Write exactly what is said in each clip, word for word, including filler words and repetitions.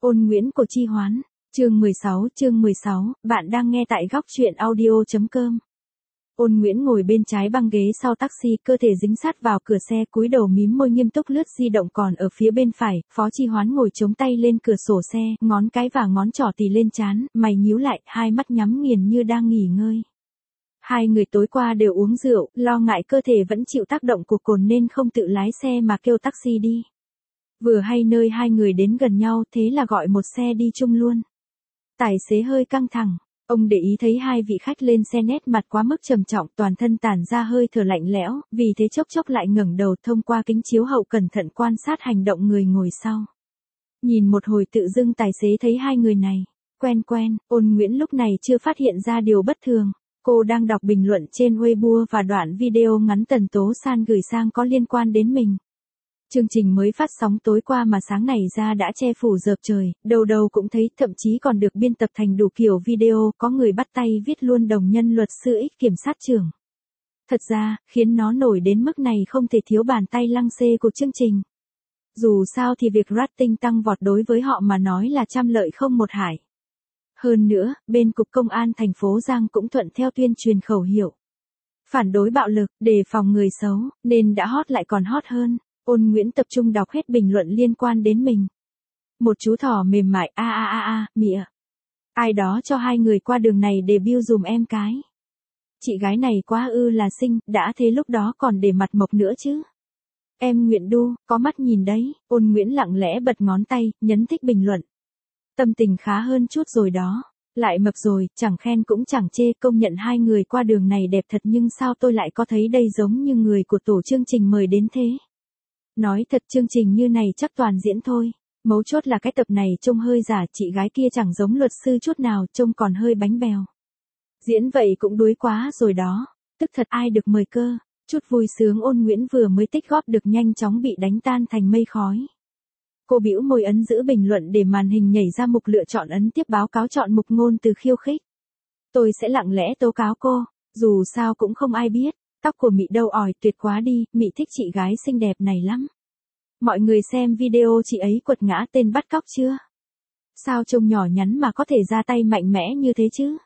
Ôn Nguyễn của Chi Hoán, chương mười sáu, chương mười sáu, bạn đang nghe tại góc truyện audio.com. Ôn Nguyễn ngồi bên trái băng ghế sau taxi, cơ thể dính sát vào cửa xe, cúi đầu mím môi nghiêm túc lướt di động, còn ở phía bên phải, Phó Chi Hoán ngồi chống tay lên cửa sổ xe, ngón cái và ngón trỏ tì lên trán, mày nhíu lại, hai mắt nhắm nghiền như đang nghỉ ngơi. Hai người tối qua đều uống rượu, lo ngại cơ thể vẫn chịu tác động của cồn nên không tự lái xe mà kêu taxi đi. Vừa hay nơi hai người đến gần nhau, thế là gọi một xe đi chung luôn. Tài xế hơi căng thẳng, ông để ý thấy hai vị khách lên xe nét mặt quá mức trầm trọng, toàn thân tản ra hơi thở lạnh lẽo, vì thế chốc chốc lại ngẩng đầu thông qua kính chiếu hậu cẩn thận quan sát hành động người ngồi sau. Nhìn một hồi tự dưng tài xế thấy hai người này quen quen. Ôn Nguyễn lúc này chưa phát hiện ra điều bất thường. Cô đang đọc bình luận trên Weibo và đoạn video ngắn Tần Tố San gửi sang có liên quan đến mình. Chương trình mới phát sóng tối qua mà sáng này ra đã che phủ rợp trời, đầu đầu cũng thấy, thậm chí còn được biên tập thành đủ kiểu video, có người bắt tay viết luôn đồng nhân luật sư ích kiểm sát trưởng. Thật ra, khiến nó nổi đến mức này không thể thiếu bàn tay lăng xê của chương trình. Dù sao thì việc rating tăng vọt đối với họ mà nói là trăm lợi không một hại. Hơn nữa, bên Cục Công an thành phố Giang cũng thuận theo tuyên truyền khẩu hiệu phản đối bạo lực, đề phòng người xấu, nên đã hot lại còn hot hơn. Ôn Nguyễn tập trung đọc hết bình luận liên quan đến mình. Một chú thỏ mềm mại, a a a a, mịa. Ai đó cho hai người qua đường này debut dùm em cái. Chị gái này quá ư là xinh, đã thế lúc đó còn để mặt mộc nữa chứ. Em Nguyễn đu, có mắt nhìn đấy. Ôn Nguyễn lặng lẽ bật ngón tay, nhấn thích bình luận. Tâm tình khá hơn chút rồi đó. Lại mập rồi, chẳng khen cũng chẳng chê, công nhận hai người qua đường này đẹp thật, nhưng sao tôi lại có thấy đây giống như người của tổ chương trình mời đến thế. Nói thật, chương trình như này chắc toàn diễn thôi. Mấu chốt là cái tập này trông hơi giả, chị gái kia chẳng giống luật sư chút nào, trông còn hơi bánh bèo. Diễn vậy cũng đuối quá rồi đó. Tức thật, ai được mời cơ. Chút vui sướng Ôn Nguyễn vừa mới tích góp được nhanh chóng bị đánh tan thành mây khói. Cô bĩu môi ấn giữ bình luận để màn hình nhảy ra mục lựa chọn, ấn tiếp báo cáo, chọn mục ngôn từ khiêu khích. Tôi sẽ lặng lẽ tố cáo cô, dù sao cũng không ai biết. Tóc của Mị đâu ỏi, tuyệt quá đi, Mị thích chị gái xinh đẹp này lắm. Mọi người xem video chị ấy quật ngã tên bắt cóc chưa? Sao trông nhỏ nhắn mà có thể ra tay mạnh mẽ như thế chứ?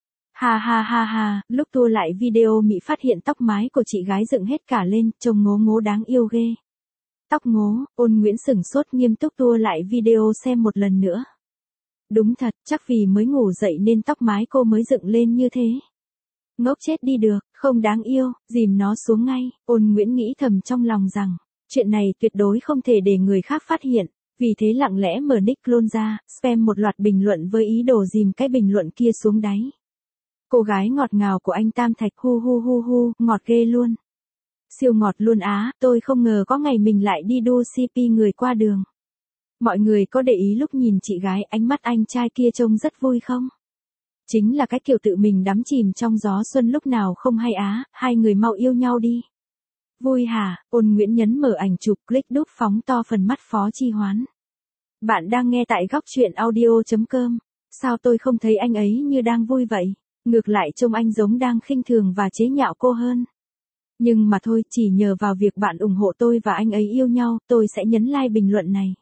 Ha ha ha ha, lúc tua lại video Mị phát hiện tóc mái của chị gái dựng hết cả lên, trông ngố ngố đáng yêu ghê. Tóc ngố. Ôn Nguyễn sửng sốt, nghiêm túc tua lại video xem một lần nữa. Đúng thật, chắc vì mới ngủ dậy nên tóc mái cô mới dựng lên như thế. Ngốc chết đi được, không đáng yêu, dìm nó xuống ngay. Ôn Nguyễn nghĩ thầm trong lòng rằng, chuyện này tuyệt đối không thể để người khác phát hiện, vì thế lặng lẽ mở nick clone ra, spam một loạt bình luận với ý đồ dìm cái bình luận kia xuống đáy. Cô gái ngọt ngào của anh Tam Thạch, hu hu hu hu, ngọt ghê luôn. Siêu ngọt luôn á, tôi không ngờ có ngày mình lại đi đu xê pê người qua đường. Mọi người có để ý lúc nhìn chị gái, ánh mắt anh trai kia trông rất vui không? Chính là cái kiểu tự mình đắm chìm trong gió xuân lúc nào không hay á, hai người mau yêu nhau đi. Vui hả? Ôn Nguyễn nhấn mở ảnh chụp, click đúp phóng to phần mắt Phó Chi Hoán. Bạn đang nghe tại góc truyện audio.com. Sao tôi không thấy anh ấy như đang vui vậy? Ngược lại trông anh giống đang khinh thường và chế nhạo cô hơn. Nhưng mà thôi, chỉ nhờ vào việc bạn ủng hộ tôi và anh ấy yêu nhau, tôi sẽ nhấn like bình luận này.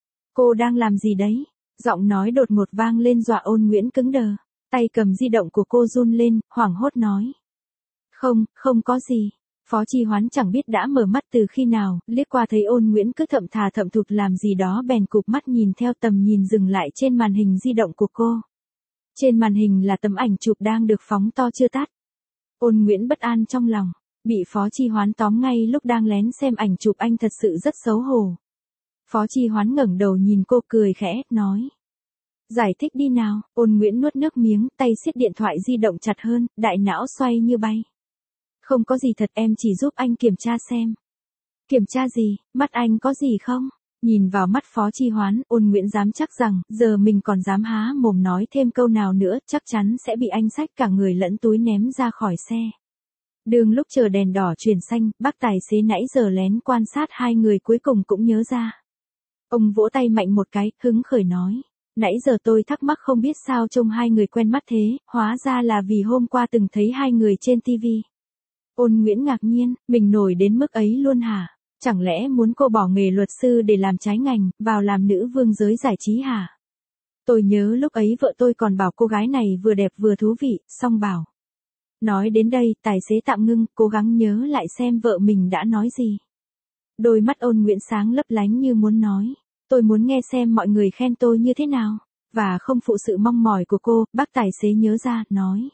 Cô đang làm gì đấy? Giọng nói đột ngột vang lên dọa Ôn Nguyễn cứng đờ. Tay cầm di động của cô run lên, hoảng hốt nói. Không, không có gì. Phó Chi Hoán chẳng biết đã mở mắt từ khi nào, liếc qua thấy Ôn Nguyễn cứ thậm thà thậm thụt làm gì đó bèn cụp mắt nhìn theo, tầm nhìn dừng lại trên màn hình di động của cô. Trên màn hình là tấm ảnh chụp đang được phóng to chưa tắt. Ôn Nguyễn bất an trong lòng, bị Phó Chi Hoán tóm ngay lúc đang lén xem ảnh chụp, anh thật sự rất xấu hổ. Phó Chi Hoán ngẩng đầu nhìn cô cười khẽ, nói. Giải thích đi nào. Ôn Nguyễn nuốt nước miếng, tay siết điện thoại di động chặt hơn, đại não xoay như bay. Không có gì thật, em chỉ giúp anh kiểm tra xem. Kiểm tra gì? Mắt anh có gì không? Nhìn vào mắt Phó Chi Hoán, Ôn Nguyễn dám chắc rằng, giờ mình còn dám há mồm nói thêm câu nào nữa, chắc chắn sẽ bị anh xách cả người lẫn túi ném ra khỏi xe. Đường lúc chờ đèn đỏ chuyển xanh, bác tài xế nãy giờ lén quan sát hai người cuối cùng cũng nhớ ra. Ông vỗ tay mạnh một cái, hứng khởi nói. Nãy giờ tôi thắc mắc không biết sao trông hai người quen mắt thế, hóa ra là vì hôm qua từng thấy hai người trên ti vi. Ôn Nguyễn ngạc nhiên, mình nổi đến mức ấy luôn hả? Chẳng lẽ muốn cô bỏ nghề luật sư để làm trái ngành, vào làm nữ vương giới giải trí hả? Tôi nhớ lúc ấy vợ tôi còn bảo cô gái này vừa đẹp vừa thú vị, xong bảo. Nói đến đây, tài xế tạm ngưng, cố gắng nhớ lại xem vợ mình đã nói gì. Đôi mắt Ôn Nguyễn sáng lấp lánh như muốn nói. Tôi muốn nghe xem mọi người khen tôi như thế nào. Và không phụ sự mong mỏi của cô, bác tài xế nhớ ra, nói.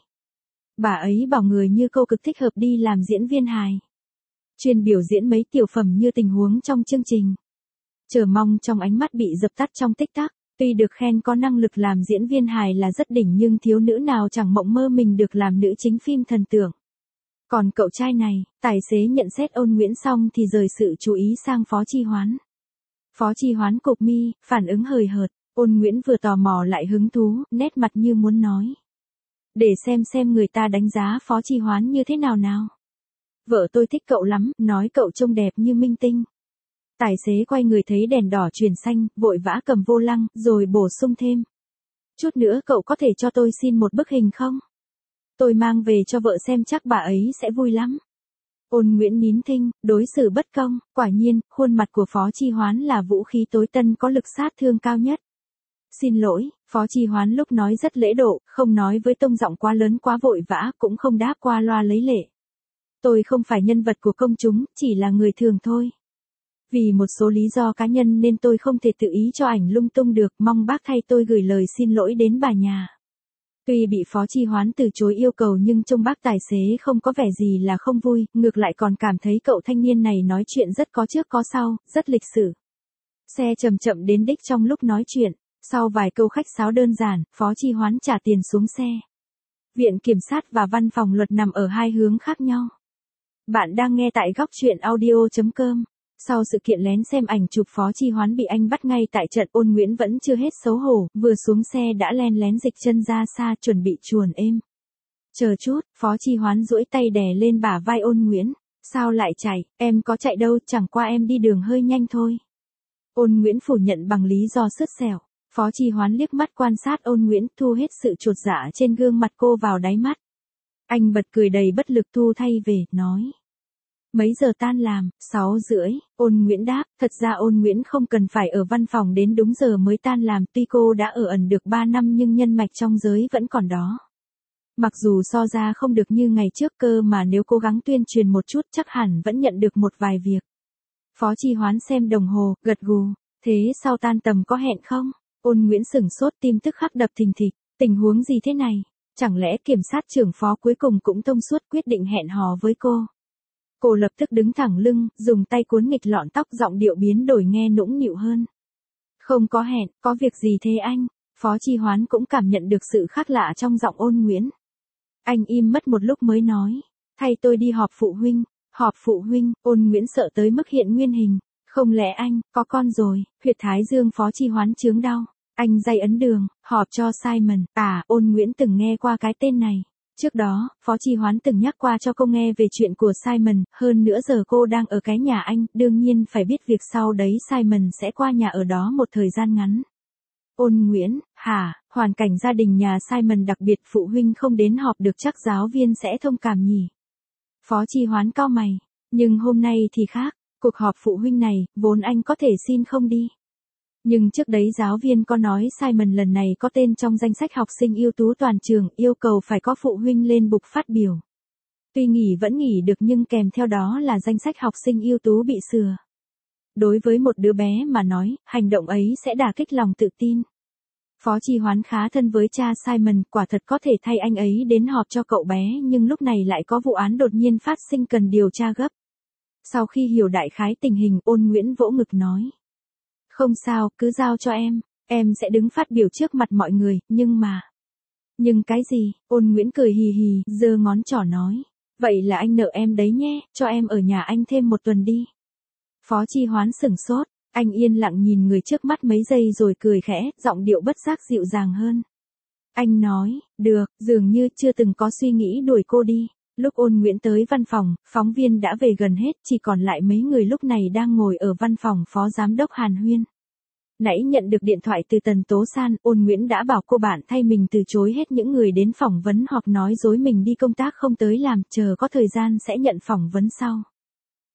Bà ấy bảo người như cô cực thích hợp đi làm diễn viên hài. Chuyên biểu diễn mấy tiểu phẩm như tình huống trong chương trình. Chờ mong trong ánh mắt bị dập tắt trong tích tắc. Tuy được khen có năng lực làm diễn viên hài là rất đỉnh nhưng thiếu nữ nào chẳng mộng mơ mình được làm nữ chính phim thần tượng. Còn cậu trai này, tài xế nhận xét Ôn Nguyễn xong thì rời sự chú ý sang Phó Chi Hoán. Phó Chi Hoán cụp mi, phản ứng hời hợt. Ôn Nguyễn vừa tò mò lại hứng thú, nét mặt như muốn nói. Để xem xem người ta đánh giá Phó Chi Hoán như thế nào nào. Vợ tôi thích cậu lắm, nói cậu trông đẹp như minh tinh. Tài xế quay người thấy đèn đỏ chuyển xanh, vội vã cầm vô lăng, rồi bổ sung thêm. Chút nữa cậu có thể cho tôi xin một bức hình không? Tôi mang về cho vợ xem chắc bà ấy sẽ vui lắm. Ôn Nguyễn nín thinh, đối xử bất công, quả nhiên, khuôn mặt của Phó Chi Hoán là vũ khí tối tân có lực sát thương cao nhất. Xin lỗi, Phó Chi Hoán lúc nói rất lễ độ, không nói với tông giọng quá lớn quá vội vã, cũng không đáp qua loa lấy lệ. Tôi không phải nhân vật của công chúng, chỉ là người thường thôi. Vì một số lý do cá nhân nên tôi không thể tự ý cho ảnh lung tung được, mong bác thay tôi gửi lời xin lỗi đến bà nhà. Tuy bị Phó Chi Hoán từ chối yêu cầu nhưng trông bác tài xế không có vẻ gì là không vui, ngược lại còn cảm thấy cậu thanh niên này nói chuyện rất có trước có sau, rất lịch sự. Xe chậm chậm đến đích trong lúc nói chuyện, sau vài câu khách sáo đơn giản, Phó Chi Hoán trả tiền xuống xe. Viện Kiểm sát và Văn phòng Luật nằm ở hai hướng khác nhau. Bạn đang nghe tại góc truyện audio chấm com. Sau sự kiện lén xem ảnh chụp Phó Chi Hoán bị anh bắt ngay tại trận, Ôn Nguyễn vẫn chưa hết xấu hổ, vừa xuống xe đã len lén dịch chân ra xa chuẩn bị chuồn êm. Chờ chút, Phó Chi Hoán duỗi tay đè lên bả vai Ôn Nguyễn. Sao lại chạy, em có chạy đâu, chẳng qua em đi đường hơi nhanh thôi. Ôn Nguyễn phủ nhận bằng lý do sứt sẻo. Phó Chi Hoán liếc mắt quan sát Ôn Nguyễn, thu hết sự chột dạ trên gương mặt cô vào đáy mắt. Anh bật cười đầy bất lực thu thay về, nói. Mấy giờ tan làm? Sáu rưỡi, Ôn Nguyễn đáp, thật ra Ôn Nguyễn không cần phải ở văn phòng đến đúng giờ mới tan làm, tuy cô đã ở ẩn được ba năm nhưng nhân mạch trong giới vẫn còn đó. Mặc dù so ra không được như ngày trước cơ mà nếu cố gắng tuyên truyền một chút chắc hẳn vẫn nhận được một vài việc. Phó Chi Hoán xem đồng hồ, gật gù, thế sau tan tầm có hẹn không? Ôn Nguyễn sửng sốt, tim tức khắc đập thình thịch, tình huống gì thế này? Chẳng lẽ kiểm sát trưởng Phó cuối cùng cũng thông suốt quyết định hẹn hò với cô? Cô lập tức đứng thẳng lưng, dùng tay cuốn nghịch lọn tóc, giọng điệu biến đổi nghe nũng nịu hơn. Không có hẹn, có việc gì thế anh? Phó Chi Hoán cũng cảm nhận được sự khác lạ trong giọng Ôn Nguyễn. Anh im mất một lúc mới nói, thay tôi đi họp phụ huynh. Họp phụ huynh? Ôn Nguyễn sợ tới mức hiện nguyên hình. Không lẽ anh, có con rồi? Huyệt thái dương Phó Chi Hoán chướng đau. Anh day ấn đường, họp cho Simon. À, Ôn Nguyễn từng nghe qua cái tên này. Trước đó, Phó Chi Hoán từng nhắc qua cho cô nghe về chuyện của Simon, hơn nữa giờ cô đang ở cái nhà anh, đương nhiên phải biết việc sau đấy Simon sẽ qua nhà ở đó một thời gian ngắn. Ôn Nguyễn, hả, hoàn cảnh gia đình nhà Simon đặc biệt, phụ huynh không đến họp được chắc giáo viên sẽ thông cảm nhỉ? Phó Chi Hoán cau mày, nhưng hôm nay thì khác, cuộc họp phụ huynh này, vốn anh có thể xin không đi. Nhưng trước đấy giáo viên có nói Simon lần này có tên trong danh sách học sinh ưu tú toàn trường, yêu cầu phải có phụ huynh lên bục phát biểu. Tuy nghỉ vẫn nghỉ được nhưng kèm theo đó là danh sách học sinh ưu tú bị sửa. Đối với một đứa bé mà nói, hành động ấy sẽ đả kích lòng tự tin. Phó Chi Hoán khá thân với cha Simon, quả thật có thể thay anh ấy đến họp cho cậu bé, nhưng lúc này lại có vụ án đột nhiên phát sinh cần điều tra gấp. Sau khi hiểu đại khái tình hình, Ôn Nguyễn vỗ ngực nói. Không sao, cứ giao cho em, em sẽ đứng phát biểu trước mặt mọi người, nhưng mà... Nhưng cái gì? Ôn Nguyễn cười hì hì, giơ ngón trỏ nói. Vậy là anh nợ em đấy nhé, cho em ở nhà anh thêm một tuần đi. Phó Chi Hoán sửng sốt, anh yên lặng nhìn người trước mắt mấy giây rồi cười khẽ, giọng điệu bất giác dịu dàng hơn. Anh nói, được, dường như chưa từng có suy nghĩ đuổi cô đi. Lúc Ôn Nguyễn tới văn phòng, phóng viên đã về gần hết, chỉ còn lại mấy người lúc này đang ngồi ở văn phòng Phó Giám đốc Hàn Huyên. Nãy nhận được điện thoại từ Tần Tố San, Ôn Nguyễn đã bảo cô bạn thay mình từ chối hết những người đến phỏng vấn hoặc nói dối mình đi công tác không tới làm, chờ có thời gian sẽ nhận phỏng vấn sau.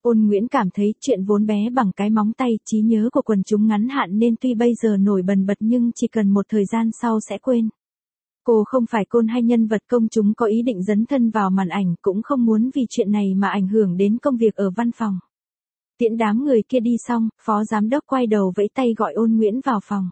Ôn Nguyễn cảm thấy chuyện vốn bé bằng cái móng tay, trí nhớ của quần chúng ngắn hạn nên tuy bây giờ nổi bần bật nhưng chỉ cần một thời gian sau sẽ quên. Cô không phải côn hay nhân vật công chúng có ý định dấn thân vào màn ảnh, cũng không muốn vì chuyện này mà ảnh hưởng đến công việc ở văn phòng. Tiễn đám người kia đi xong, phó giám đốc quay đầu vẫy tay gọi Ôn Nguyễn vào phòng.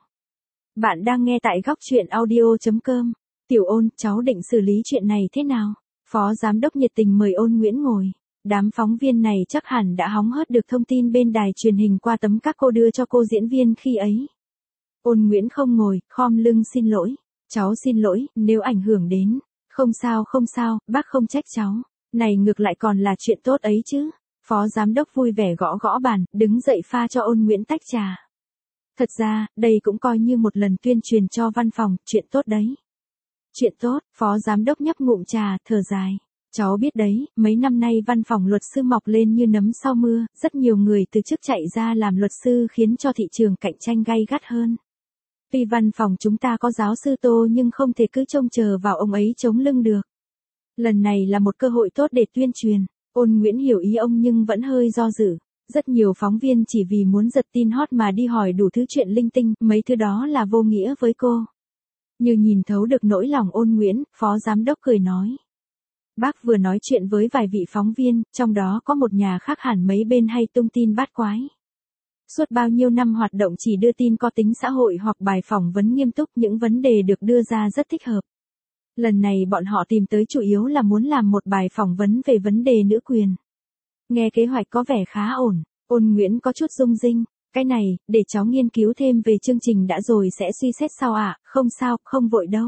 Bạn đang nghe tại góc truyện audio chấm com. Tiểu Ôn, cháu định xử lý chuyện này thế nào? Phó giám đốc nhiệt tình mời Ôn Nguyễn ngồi. Đám phóng viên này chắc hẳn đã hóng hớt được thông tin bên đài truyền hình qua tấm các cô đưa cho cô diễn viên khi ấy. Ôn Nguyễn không ngồi, khom lưng xin lỗi. Cháu xin lỗi, nếu ảnh hưởng đến. Không sao không sao, bác không trách cháu. Này ngược lại còn là chuyện tốt ấy chứ. Phó giám đốc vui vẻ gõ gõ bàn, đứng dậy pha cho Ôn Nguyễn tách trà. Thật ra, đây cũng coi như một lần tuyên truyền cho văn phòng, chuyện tốt đấy. Chuyện tốt, phó giám đốc nhấp ngụm trà, thở dài. Cháu biết đấy, mấy năm nay văn phòng luật sư mọc lên như nấm sau mưa, rất nhiều người từ chức chạy ra làm luật sư khiến cho thị trường cạnh tranh gay gắt hơn. Tuy văn phòng chúng ta có giáo sư Tô nhưng không thể cứ trông chờ vào ông ấy chống lưng được. Lần này là một cơ hội tốt để tuyên truyền. Ôn Nguyễn hiểu ý ông nhưng vẫn hơi do dự. Rất nhiều phóng viên chỉ vì muốn giật tin hot mà đi hỏi đủ thứ chuyện linh tinh, mấy thứ đó là vô nghĩa với cô. Như nhìn thấu được nỗi lòng Ôn Nguyễn, phó giám đốc cười nói. Bác vừa nói chuyện với vài vị phóng viên, trong đó có một nhà khác hẳn mấy bên hay tung tin bát quái. Suốt bao nhiêu năm hoạt động chỉ đưa tin có tính xã hội hoặc bài phỏng vấn nghiêm túc, những vấn đề được đưa ra rất thích hợp. Lần này bọn họ tìm tới chủ yếu là muốn làm một bài phỏng vấn về vấn đề nữ quyền. Nghe kế hoạch có vẻ khá ổn, Ôn Nguyễn có chút rung rinh. Cái này, để cháu nghiên cứu thêm về chương trình đã rồi sẽ suy xét sau ạ, à? Không sao, không vội đâu.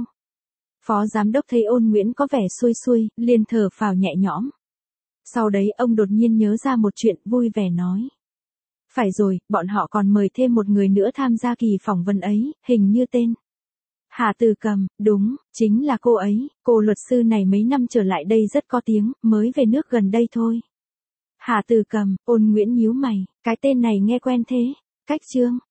Phó giám đốc thấy Ôn Nguyễn có vẻ xuôi xuôi, liền thở phào nhẹ nhõm. Sau đấy ông đột nhiên nhớ ra một chuyện, vui vẻ nói. Phải rồi, bọn họ còn mời thêm một người nữa tham gia kỳ phỏng vấn ấy, hình như tên Hà Từ Cầm. Đúng, chính là cô ấy. Cô luật sư này mấy năm trở lại đây rất có tiếng, mới về nước gần đây thôi. Hà Từ Cầm, Ôn Nguyễn nhíu mày, cái tên này nghe quen thế. Cách chương